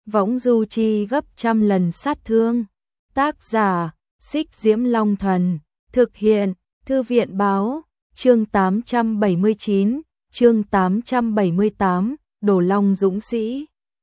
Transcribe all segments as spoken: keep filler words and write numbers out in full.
võng du chi gấp trăm lần sát thương. Tác giả, Xích Diễm Long Thần, thực hiện, Thư viện báo, chương tám trăm bảy mươi chín, chương tám trăm bảy mươi tám, Đồ Long Dũng Sĩ.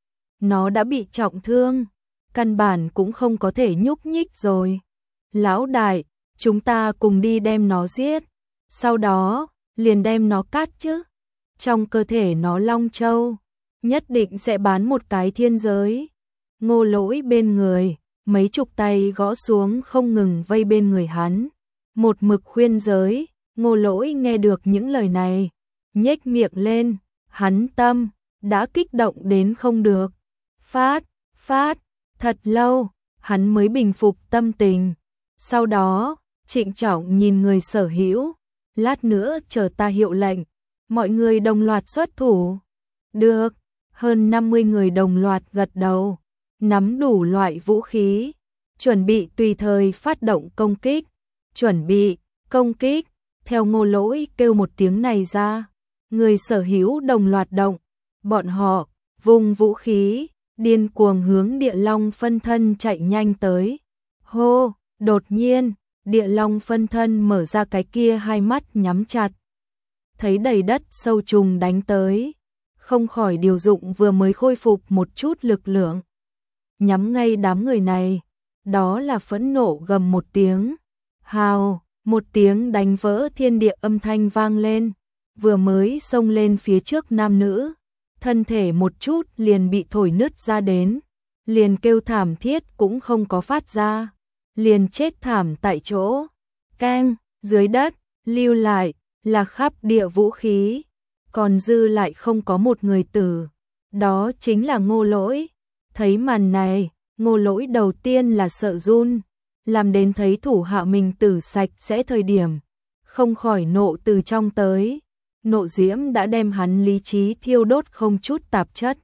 Nó đã bị trọng thương, căn bản cũng không có thể nhúc nhích rồi. Lão đại, chúng ta cùng đi đem nó giết, sau đó, liền đem nó cắt chứ. Trong cơ thể nó Long Châu, nhất định sẽ bán một cái thiên giới. Ngô Lỗi bên người, mấy chục tay gõ xuống không ngừng vây bên người hắn. Một mực khuyên giới, Ngô Lỗi nghe được những lời này, nhếch miệng lên, hắn tâm, đã kích động đến không được. Phát, phát, thật lâu, hắn mới bình phục tâm tình. Sau đó, trịnh trọng nhìn người sở hữu, lát nữa chờ ta hiệu lệnh, mọi người đồng loạt xuất thủ. Được, hơn năm mươi người đồng loạt gật đầu, nắm đủ loại vũ khí, chuẩn bị tùy thời phát động công kích. Chuẩn bị, công kích, theo Ngô Lỗi kêu một tiếng này ra, người sở hữu đồng loạt động, bọn họ, vùng vũ khí, điên cuồng hướng địa long phân thân chạy nhanh tới. Hô, đột nhiên, địa long phân thân mở ra cái kia hai mắt nhắm chặt. Thấy đầy đất sâu trùng đánh tới, không khỏi điều dụng vừa mới khôi phục một chút lực lượng. Nhắm ngay đám người này, đó là phẫn nộ gầm một tiếng. Hào, một tiếng đánh vỡ thiên địa âm thanh vang lên, vừa mới xông lên phía trước nam nữ, thân thể một chút liền bị thổi nứt ra đến, liền kêu thảm thiết cũng không có phát ra, liền chết thảm tại chỗ. Keng, dưới đất, lưu lại, là khắp địa vũ khí, còn dư lại không có một người tử, đó chính là Ngô Lỗi. Thấy màn này, Ngô Lỗi đầu tiên là sợ run, làm đến thấy thủ hạ mình tử sạch sẽ thời điểm, không khỏi nộ từ trong tới, nộ diễm đã đem hắn lý trí thiêu đốt không chút tạp chất.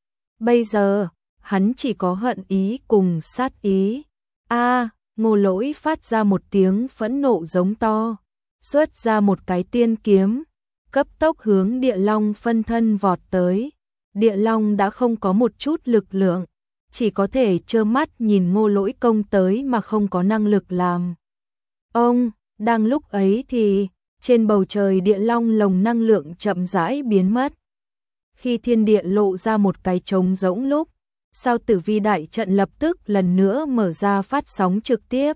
Bây giờ, hắn chỉ có hận ý cùng sát ý. A, Ngô Lỗi phát ra một tiếng phẫn nộ giống to, xuất ra một cái tiên kiếm, cấp tốc hướng địa long phân thân vọt tới. Địa long đã không có một chút lực lượng, chỉ có thể trơ mắt nhìn Ngô Lỗi công tới mà không có năng lực làm. Ông, đang lúc ấy thì, trên bầu trời địa long lồng năng lượng chậm rãi biến mất. Khi thiên địa lộ ra một cái trống rỗng lúc, sao tử vi đại trận lập tức lần nữa mở ra phát sóng trực tiếp.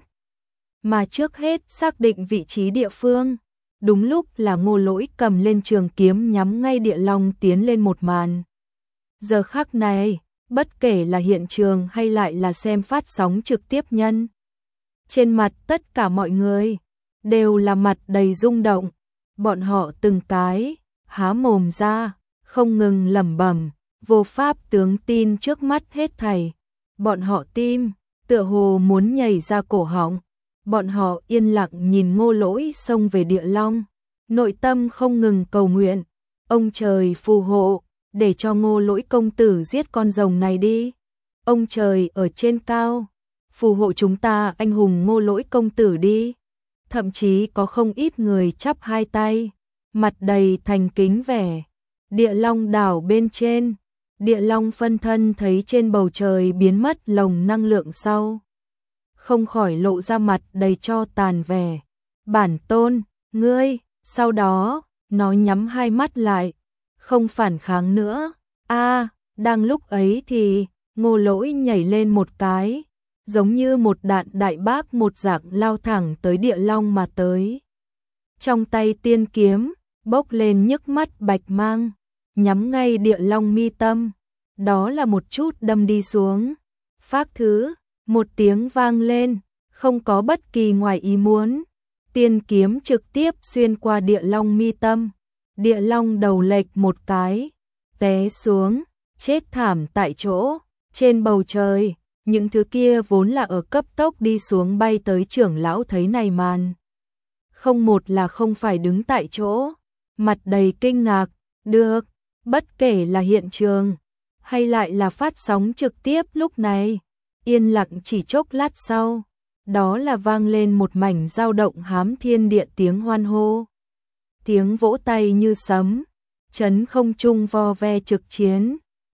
Mà trước hết xác định vị trí địa phương, đúng lúc là Ngô Lỗi cầm lên trường kiếm nhắm ngay địa long tiến lên một màn. Giờ khắc này, bất kể là hiện trường hay lại là xem phát sóng trực tiếp nhân, trên mặt tất cả mọi người đều là mặt đầy rung động, bọn họ từng cái há mồm ra, không ngừng lẩm bẩm, vô pháp tướng tin trước mắt hết thảy. Bọn họ tim tựa hồ muốn nhảy ra cổ họng, bọn họ yên lặng nhìn Ngô Lỗi xông về địa long, nội tâm không ngừng cầu nguyện, ông trời phù hộ, để cho Ngô Lỗi công tử giết con rồng này đi. Ông trời ở trên cao, phù hộ chúng ta anh hùng Ngô Lỗi công tử đi. Thậm chí có không ít người chắp hai tay, mặt đầy thành kính vẻ. Địa long đảo bên trên, địa long phân thân thấy trên bầu trời biến mất lồng năng lượng sau, không khỏi lộ ra mặt đầy cho tàn vẻ. Bản tôn, ngươi, sau đó, nó nhắm hai mắt lại, không phản kháng nữa. A, đang lúc ấy thì, Ngô Lỗi nhảy lên một cái, giống như một đạn đại bác một dạng lao thẳng tới địa long mà tới. Trong tay tiên kiếm, bốc lên nhức mắt bạch mang, nhắm ngay địa long mi tâm, đó là một chút đâm đi xuống. Phác thứ, một tiếng vang lên, không có bất kỳ ngoài ý muốn, tiên kiếm trực tiếp xuyên qua địa long mi tâm. Địa long đầu lệch một cái, té xuống, chết thảm tại chỗ. Trên bầu trời, những thứ kia vốn là ở cấp tốc đi xuống bay tới trưởng lão thấy này màn, không một là không phải đứng tại chỗ, mặt đầy kinh ngạc. Được, bất kể là hiện trường hay lại là phát sóng trực tiếp lúc này, yên lặng chỉ chốc lát sau, đó là vang lên một mảnh dao động hám thiên địa tiếng hoan hô. Tiếng vỗ tay như sấm, chấn không trung vo ve trực chiến.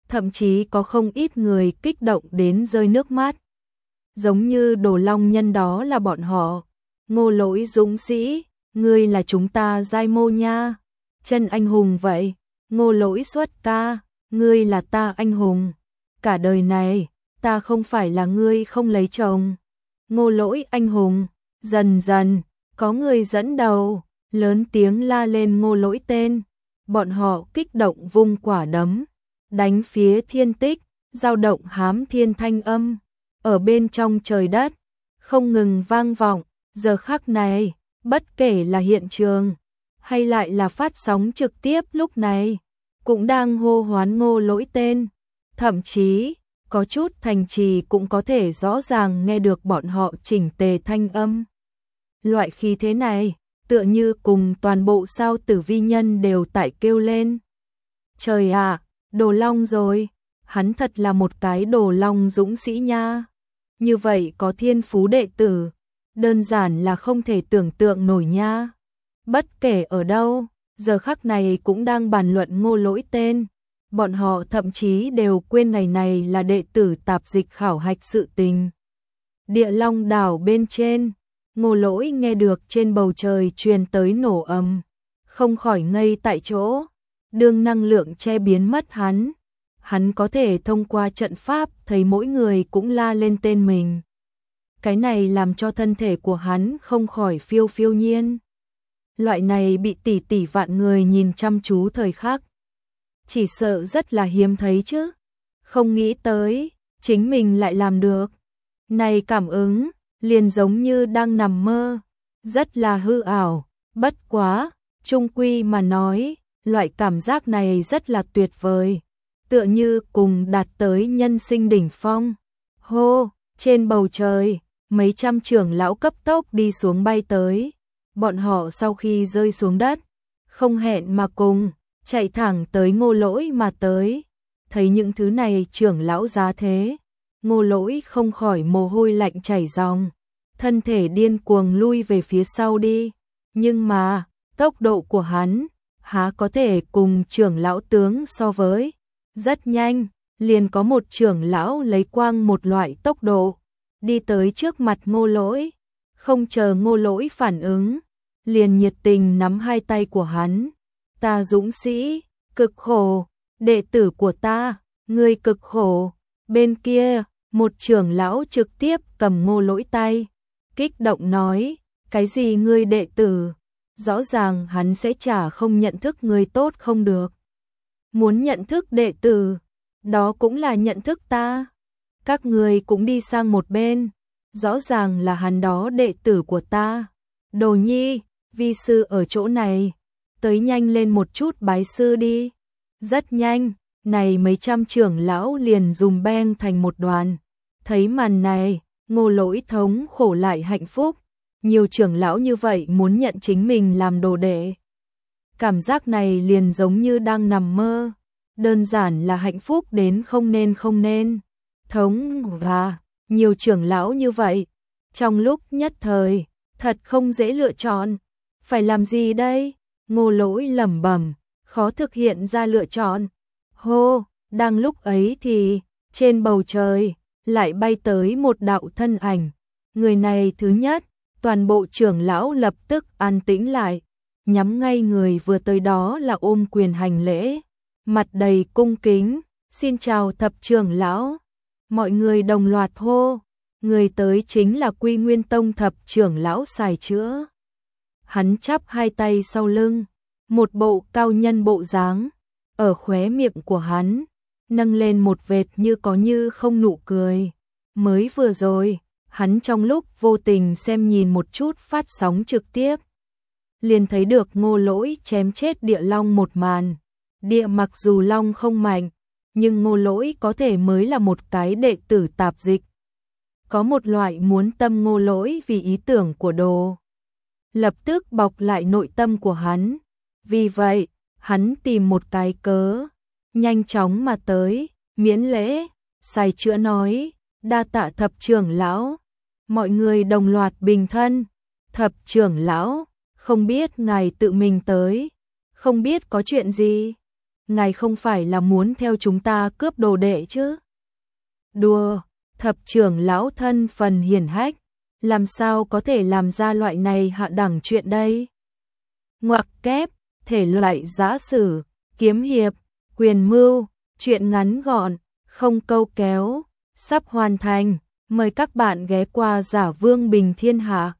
thậm chí có không ít người kích động đến rơi nước mắt. Giống như Đồ Long Nhân đó là bọn họ. Ngô Lỗi dũng sĩ, ngươi là chúng ta giai mô nha. Chân anh hùng vậy. Ngô Lỗi xuất ca, ngươi là ta anh hùng. Cả đời này, ta không phải là ngươi không lấy chồng. Ngô Lỗi anh hùng. Dần dần, có người dẫn đầu, lớn tiếng la lên Ngô Lỗi tên. Bọn họ kích động vung quả đấm, đánh phía thiên tích, dao động hám thiên thanh âm. Ở bên trong trời đất, không ngừng vang vọng. Giờ khắc này, bất kể là hiện trường, hay lại là phát sóng trực tiếp lúc này, cũng đang hô hoán Ngô Lỗi tên. Thậm chí, có chút thành trì cũng có thể rõ ràng nghe được bọn họ chỉnh tề thanh âm. Loại khí thế này, tựa như cùng toàn bộ sao tử vi nhân đều tại kêu lên. Trời ạ, Đồ Long rồi, hắn thật là một cái Đồ Long dũng sĩ nha. Như vậy có thiên phú đệ tử, đơn giản là không thể tưởng tượng nổi nha. Bất kể ở đâu, giờ khắc này cũng đang bàn luận Ngô Lỗi tên. Bọn họ thậm chí đều quên ngày này là đệ tử tạp dịch khảo hạch sự tình. Địa Long đảo bên trên, Ngô Lỗi nghe được trên bầu trời truyền tới nổ ầm, không khỏi ngây tại chỗ. Đương năng lượng che biến mất hắn, hắn có thể thông qua trận pháp thấy mỗi người cũng la lên tên mình. Cái này làm cho thân thể của hắn không khỏi phiêu phiêu nhiên. Loại này bị tỷ tỷ vạn người nhìn chăm chú thời khắc, chỉ sợ rất là hiếm thấy chứ. Không nghĩ tới, chính mình lại làm được. Này cảm ứng, liền giống như đang nằm mơ, rất là hư ảo. Bất quá, chung quy mà nói, loại cảm giác này rất là tuyệt vời, tựa như cùng đạt tới nhân sinh đỉnh phong. Hô, trên bầu trời, mấy trăm trưởng lão cấp tốc đi xuống bay tới. Bọn họ sau khi rơi xuống đất, không hẹn mà cùng, chạy thẳng tới Ngô Lỗi mà tới. Thấy những thứ này trưởng lão giá thế, Ngô Lỗi không khỏi mồ hôi lạnh chảy ròng, thân thể điên cuồng lui về phía sau đi. Nhưng mà, tốc độ của hắn, há có thể cùng trưởng lão tướng so với. Rất nhanh, liền có một trưởng lão lấy quang một loại tốc độ, đi tới trước mặt Ngô Lỗi. Không chờ Ngô Lỗi phản ứng, liền nhiệt tình nắm hai tay của hắn. Ta dũng sĩ, cực khổ, đệ tử của ta, ngươi cực khổ. Bên kia, một trưởng lão trực tiếp cầm Ngô Lỗi tay, kích động nói, cái gì ngươi đệ tử? Rõ ràng hắn sẽ chả không nhận thức ngươi tốt không được. Muốn nhận thức đệ tử, đó cũng là nhận thức ta. Các ngươi cũng đi sang một bên, rõ ràng là hắn đó đệ tử của ta. Đồ Nhi, vi sư ở chỗ này, tới nhanh lên một chút bái sư đi. Rất nhanh, này mấy trăm trưởng lão liền dùng beng thành một đoàn. Thấy màn này, Ngô Lỗi thống khổ lại hạnh phúc. Nhiều trưởng lão như vậy muốn nhận chính mình làm đồ đệ. Cảm giác này liền giống như đang nằm mơ. Đơn giản là hạnh phúc đến không nên không nên. Thống và nhiều trưởng lão như vậy. Trong lúc nhất thời, thật không dễ lựa chọn. Phải làm gì đây? Ngô Lỗi lẩm bẩm, khó thực hiện ra lựa chọn. Hô, đang lúc ấy thì, trên bầu trời, lại bay tới một đạo thân ảnh. Người này thứ nhất, toàn bộ trưởng lão lập tức an tĩnh lại, nhắm ngay người vừa tới đó là ôm quyền hành lễ, mặt đầy cung kính, xin chào thập trưởng lão. Mọi người đồng loạt hô, người tới chính là Quy Nguyên Tông thập trưởng lão Sài Chữa. Hắn chắp hai tay sau lưng, một bộ cao nhân bộ dáng, ở khóe miệng của hắn, nâng lên một vệt như có như không nụ cười. Mới vừa rồi, hắn trong lúc vô tình xem nhìn một chút phát sóng trực tiếp, liền thấy được Ngô Lỗi chém chết địa long một màn. Địa mặc dù long không mạnh, nhưng Ngô Lỗi có thể mới là một cái đệ tử tạp dịch. Có một loại muốn tâm Ngô Lỗi vì ý tưởng của đồ, lập tức bọc lại nội tâm của hắn. Vì vậy, hắn tìm một cái cớ, nhanh chóng mà tới, miễn lễ. Sài Chữa nói, đa tạ thập trưởng lão. Mọi người đồng loạt bình thân. Thập trưởng lão, không biết ngài tự mình tới, không biết có chuyện gì. ngài không phải là muốn theo chúng ta cướp đồ đệ chứ? Đùa, thập trưởng lão thân phần hiển hách, làm sao có thể làm ra loại này hạ đẳng chuyện đây? Ngoặc kép, thể loại giã sử, kiếm hiệp, quyền mưu, chuyện ngắn gọn, không câu kéo, sắp hoàn thành, mời các bạn ghé qua Giả Vương Bình Thiên Hạ.